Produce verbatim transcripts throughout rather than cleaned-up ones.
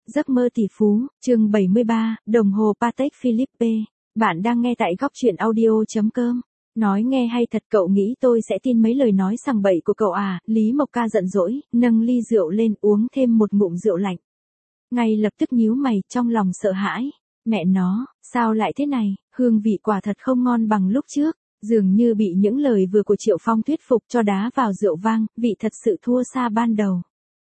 Giấc mơ tỷ phú, chương bảy mươi ba, đồng hồ Patek Philippe. Bạn đang nghe tại góc truyện audio chấm com. Nói nghe hay thật, cậu nghĩ tôi sẽ tin mấy lời nói sằng bậy của cậu à? Lý Mộc Ca giận dỗi, nâng ly rượu lên uống thêm một ngụm rượu lạnh. Ngay lập tức nhíu mày, trong lòng sợ hãi. Mẹ nó, sao lại thế này, hương vị quả thật không ngon bằng lúc trước. Dường như bị những lời vừa của Triệu Phong thuyết phục cho đá vào rượu vang, vị thật sự thua xa ban đầu.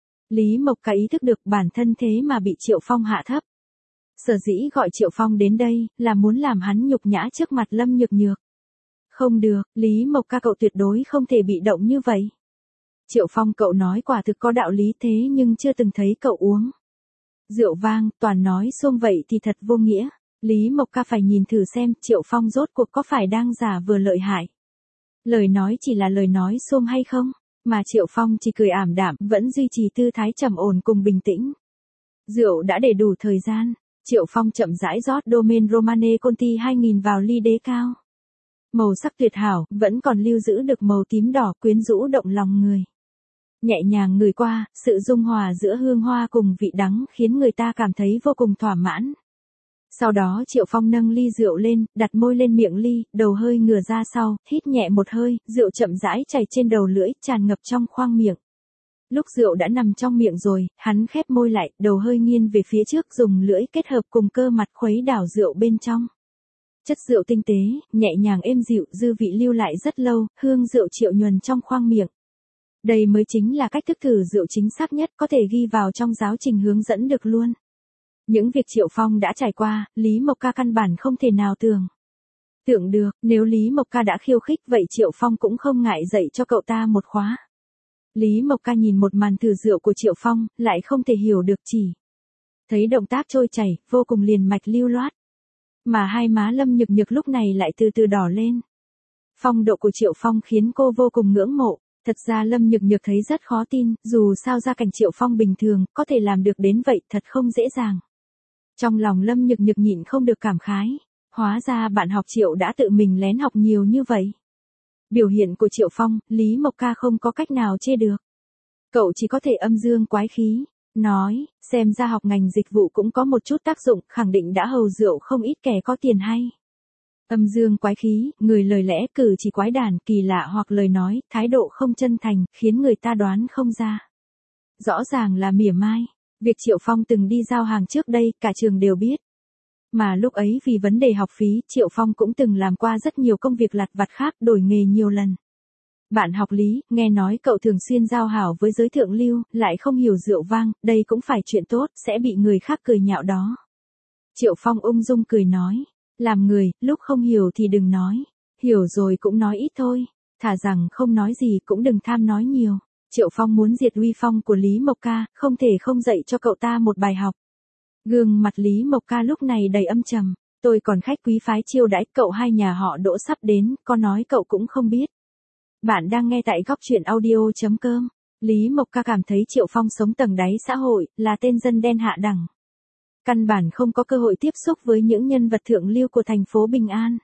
Lý Mộc Ca ý thức được bản thân thế mà bị Triệu Phong hạ thấp. Sở dĩ gọi Triệu Phong đến đây, là muốn làm hắn nhục nhã trước mặt Lâm Nhược Nhược. Không được, Lý Mộc Ca cậu tuyệt đối không thể bị động như vậy. Triệu Phong cậu nói quả thực có đạo lý thế nhưng chưa từng thấy cậu uống rượu vang, toàn nói xuông vậy thì thật vô nghĩa. Lý Mộc Ca phải nhìn thử xem Triệu Phong rốt cuộc có phải đang giả vừa lợi hại. Lời nói chỉ là lời nói xuông hay không? Mà Triệu Phong chỉ cười ảm đạm, vẫn duy trì tư thái trầm ổn cùng bình tĩnh. Rượu đã để đủ thời gian, Triệu Phong chậm rãi rót Domaine Romane Conti hai nghìn vào ly đế cao. Màu sắc tuyệt hảo, vẫn còn lưu giữ được màu tím đỏ quyến rũ động lòng người. Nhẹ nhàng ngửi qua, sự dung hòa giữa hương hoa cùng vị đắng khiến người ta cảm thấy vô cùng thỏa mãn. Sau đó Triệu Phong nâng ly rượu lên, đặt môi lên miệng ly, đầu hơi ngửa ra sau, hít nhẹ một hơi, rượu chậm rãi chảy trên đầu lưỡi, tràn ngập trong khoang miệng. Lúc rượu đã nằm trong miệng rồi, hắn khép môi lại, đầu hơi nghiêng về phía trước, dùng lưỡi kết hợp cùng cơ mặt khuấy đảo rượu bên trong. Chất rượu tinh tế, nhẹ nhàng êm dịu, dư vị lưu lại rất lâu, hương rượu triệu nhuần trong khoang miệng. Đây mới chính là cách thức thử rượu chính xác nhất, có thể ghi vào trong giáo trình hướng dẫn được luôn. Những việc Triệu Phong đã trải qua, Lý Mộc Ca căn bản không thể nào tưởng. Tưởng được, nếu Lý Mộc Ca đã khiêu khích vậy Triệu Phong cũng không ngại dạy cho cậu ta một khóa. Lý Mộc Ca nhìn một màn thử rượu của Triệu Phong, lại không thể hiểu được chỉ. Thấy động tác trôi chảy, vô cùng liền mạch lưu loát. Mà hai má Lâm Nhược Nhược lúc này lại từ từ đỏ lên. Phong độ của Triệu Phong khiến cô vô cùng ngưỡng mộ. Thật ra Lâm Nhược Nhược thấy rất khó tin, dù sao gia cảnh Triệu Phong bình thường, có thể làm được đến vậy thật không dễ dàng. Trong lòng Lâm Nhược Nhược nhịn không được cảm khái, hóa ra bạn học Triệu đã tự mình lén học nhiều như vậy. Biểu hiện của Triệu Phong, Lý Mộc Ca không có cách nào chê được. Cậu chỉ có thể âm dương quái khí, nói, xem ra học ngành dịch vụ cũng có một chút tác dụng, khẳng định đã hầu rượu không ít kẻ có tiền hay. Âm dương quái khí, người lời lẽ cử chỉ quái đản, kỳ lạ hoặc lời nói, thái độ không chân thành, khiến người ta đoán không ra. Rõ ràng là mỉa mai. Việc Triệu Phong từng đi giao hàng trước đây, cả trường đều biết. Mà lúc ấy vì vấn đề học phí, Triệu Phong cũng từng làm qua rất nhiều công việc lặt vặt khác, đổi nghề nhiều lần. Bạn học Lý, nghe nói cậu thường xuyên giao hảo với giới thượng lưu, lại không hiểu rượu vang, đây cũng phải chuyện tốt, sẽ bị người khác cười nhạo đó. Triệu Phong ung dung cười nói. Làm người, lúc không hiểu thì đừng nói. Hiểu rồi cũng nói ít thôi. Thà rằng không nói gì cũng đừng tham nói nhiều. Triệu Phong muốn diệt uy phong của Lý Mộc Ca, không thể không dạy cho cậu ta một bài học. Gương mặt Lý Mộc Ca lúc này đầy âm trầm. Tôi còn khách quý phái chiêu đãi, cậu hai nhà họ Đỗ sắp đến, có nói cậu cũng không biết. Bạn đang nghe tại góc truyện audio chấm com. Lý Mộc Ca cảm thấy Triệu Phong sống tầng đáy xã hội, là tên dân đen hạ đẳng. Căn bản không có cơ hội tiếp xúc với những nhân vật thượng lưu của thành phố Bình An.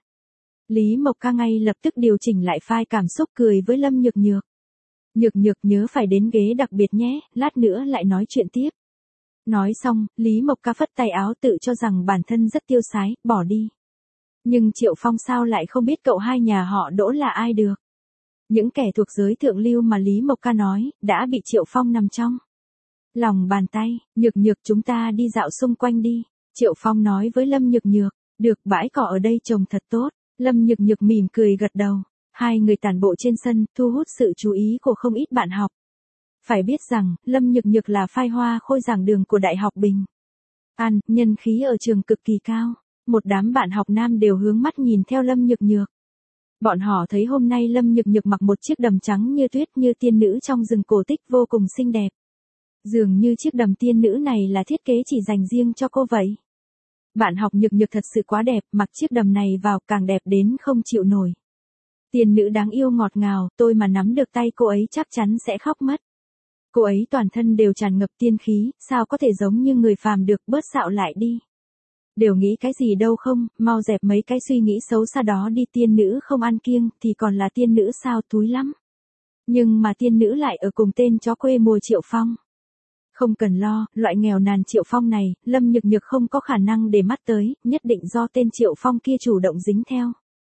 Lý Mộc Ca ngay lập tức điều chỉnh lại file cảm xúc cười với Lâm Nhược Nhược. Nhược Nhược nhớ phải đến ghế đặc biệt nhé, lát nữa lại nói chuyện tiếp. Nói xong, Lý Mộc Ca phất tay áo tự cho rằng bản thân rất tiêu sái, bỏ đi. Nhưng Triệu Phong sao lại không biết cậu hai nhà họ Đỗ là ai được. Những kẻ thuộc giới thượng lưu mà Lý Mộc Ca nói, đã bị Triệu Phong nằm trong lòng bàn tay. Nhược Nhược chúng ta đi dạo xung quanh đi. Triệu Phong nói với Lâm Nhược Nhược. Được, bãi cỏ ở đây trồng thật tốt. Lâm Nhược Nhược mỉm cười gật đầu. Hai người tản bộ trên sân, thu hút sự chú ý của không ít bạn học. Phải biết rằng, Lâm Nhược Nhược là phai hoa khôi giảng đường của Đại học Bình An, nhân khí ở trường cực kỳ cao. Một đám bạn học nam đều hướng mắt nhìn theo Lâm Nhược Nhược. Bọn họ thấy hôm nay Lâm Nhược Nhược mặc một chiếc đầm trắng như tuyết như tiên nữ trong rừng cổ tích vô cùng xinh đẹp. Dường như chiếc đầm tiên nữ này là thiết kế chỉ dành riêng cho cô vậy. Bạn học Nhược Nhược thật sự quá đẹp, mặc chiếc đầm này vào càng đẹp đến không chịu nổi. Tiên nữ đáng yêu ngọt ngào, tôi mà nắm được tay cô ấy chắc chắn sẽ khóc mất. Cô ấy toàn thân đều tràn ngập tiên khí, sao có thể giống như người phàm được, bớt xạo lại đi. Đều nghĩ cái gì đâu không, mau dẹp mấy cái suy nghĩ xấu xa đó đi, tiên nữ không ăn kiêng, thì còn là tiên nữ sao, túi lắm. Nhưng mà tiên nữ lại ở cùng tên chó quê mùa Triệu Phong. Không cần lo, loại nghèo nàn Triệu Phong này, Lâm Nhược Nhược không có khả năng để mắt tới, nhất định do tên Triệu Phong kia chủ động dính theo.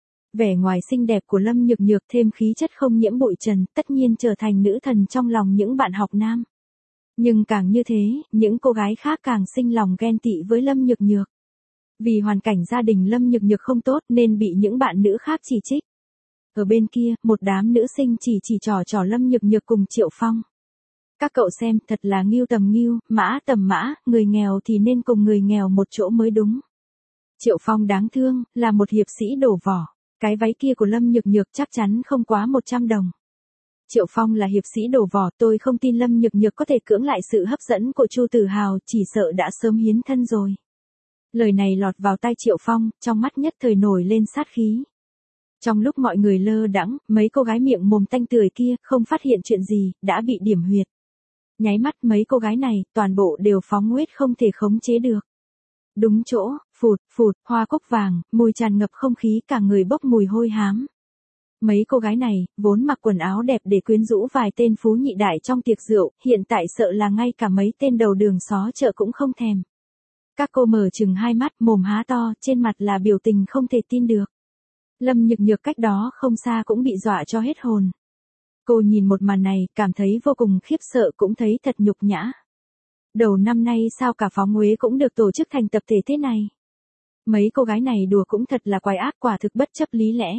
Vẻ ngoài xinh đẹp của Lâm Nhược Nhược thêm khí chất không nhiễm bụi trần, tất nhiên trở thành nữ thần trong lòng những bạn học nam. Nhưng càng như thế, những cô gái khác càng sinh lòng ghen tị với Lâm Nhược Nhược. Vì hoàn cảnh gia đình Lâm Nhược Nhược không tốt nên bị những bạn nữ khác chỉ trích. Ở bên kia, một đám nữ sinh chỉ chỉ trò trò Lâm Nhược Nhược cùng Triệu Phong. Các cậu xem, thật là ngưu tầm ngưu, mã tầm mã, người nghèo thì nên cùng người nghèo một chỗ mới đúng. Triệu Phong đáng thương, là một hiệp sĩ đổ vỏ. Cái váy kia của Lâm Nhược Nhược chắc chắn không quá một trăm đồng. Triệu Phong là hiệp sĩ đổ vỏ, tôi không tin Lâm Nhược Nhược có thể cưỡng lại sự hấp dẫn của Chu Tử Hào, chỉ sợ đã sớm hiến thân rồi. Lời này lọt vào tai Triệu Phong, trong mắt nhất thời nổi lên sát khí. Trong lúc mọi người lơ đãng, mấy cô gái miệng mồm tanh tưởi kia không phát hiện chuyện gì, đã bị điểm huyệt. Nháy mắt mấy cô gái này, toàn bộ đều phóng huyết không thể khống chế được. Đúng chỗ, phụt, phụt, hoa cúc vàng, mùi tràn ngập không khí, cả người bốc mùi hôi hám. Mấy cô gái này, vốn mặc quần áo đẹp để quyến rũ vài tên phú nhị đại trong tiệc rượu, hiện tại sợ là ngay cả mấy tên đầu đường xó chợ cũng không thèm. Các cô mở chừng hai mắt, mồm há to, trên mặt là biểu tình không thể tin được. Lâm Nhược Nhược cách đó không xa cũng bị dọa cho hết hồn. Cô nhìn một màn này, cảm thấy vô cùng khiếp sợ, cũng thấy thật nhục nhã. Đầu năm nay sao cả Phóng Uế cũng được tổ chức thành tập thể thế này. Mấy cô gái này đùa cũng thật là quái ác, quả thực bất chấp lý lẽ.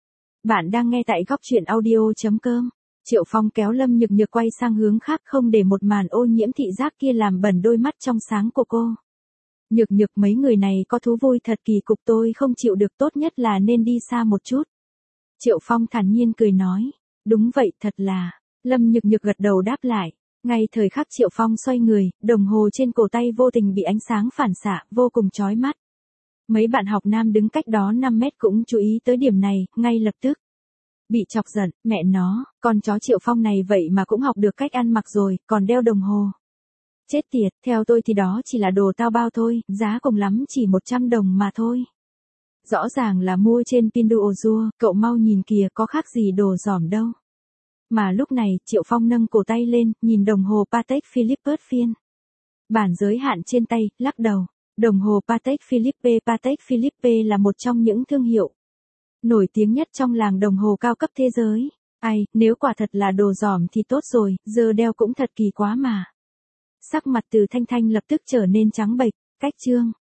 Bạn đang nghe tại góc truyện audio chấm com. Triệu Phong kéo Lâm Nhược Nhược quay sang hướng khác, không để một màn ô nhiễm thị giác kia làm bẩn đôi mắt trong sáng của cô. Nhược Nhược, mấy người này có thú vui thật kỳ cục, tôi không chịu được, tốt nhất là nên đi xa một chút. Triệu Phong thản nhiên cười nói. Đúng vậy, thật là. Lâm Nhược Nhược gật đầu đáp lại. Ngay thời khắc Triệu Phong xoay người, đồng hồ trên cổ tay vô tình bị ánh sáng phản xạ, vô cùng chói mắt. Mấy bạn học nam đứng cách đó năm mét cũng chú ý tới điểm này, ngay lập tức. Bị chọc giận, mẹ nó, con chó Triệu Phong này vậy mà cũng học được cách ăn mặc rồi, còn đeo đồng hồ. Chết tiệt, theo tôi thì đó chỉ là đồ tao bao thôi, giá cùng lắm chỉ một trăm đồng mà thôi. Rõ ràng là mua trên Pinduoduo, cậu mau nhìn kìa, có khác gì đồ giỏm đâu. Mà lúc này, Triệu Phong nâng cổ tay lên, nhìn đồng hồ Patek Philippe phiên bản giới hạn trên tay, lắc đầu. Đồng hồ Patek Philippe Patek Philippe là một trong những thương hiệu nổi tiếng nhất trong làng đồng hồ cao cấp thế giới. Ai, nếu quả thật là đồ giỏm thì tốt rồi, giờ đeo cũng thật kỳ quá mà. Sắc mặt Từ Thanh Thanh lập tức trở nên trắng bệch. Cách chương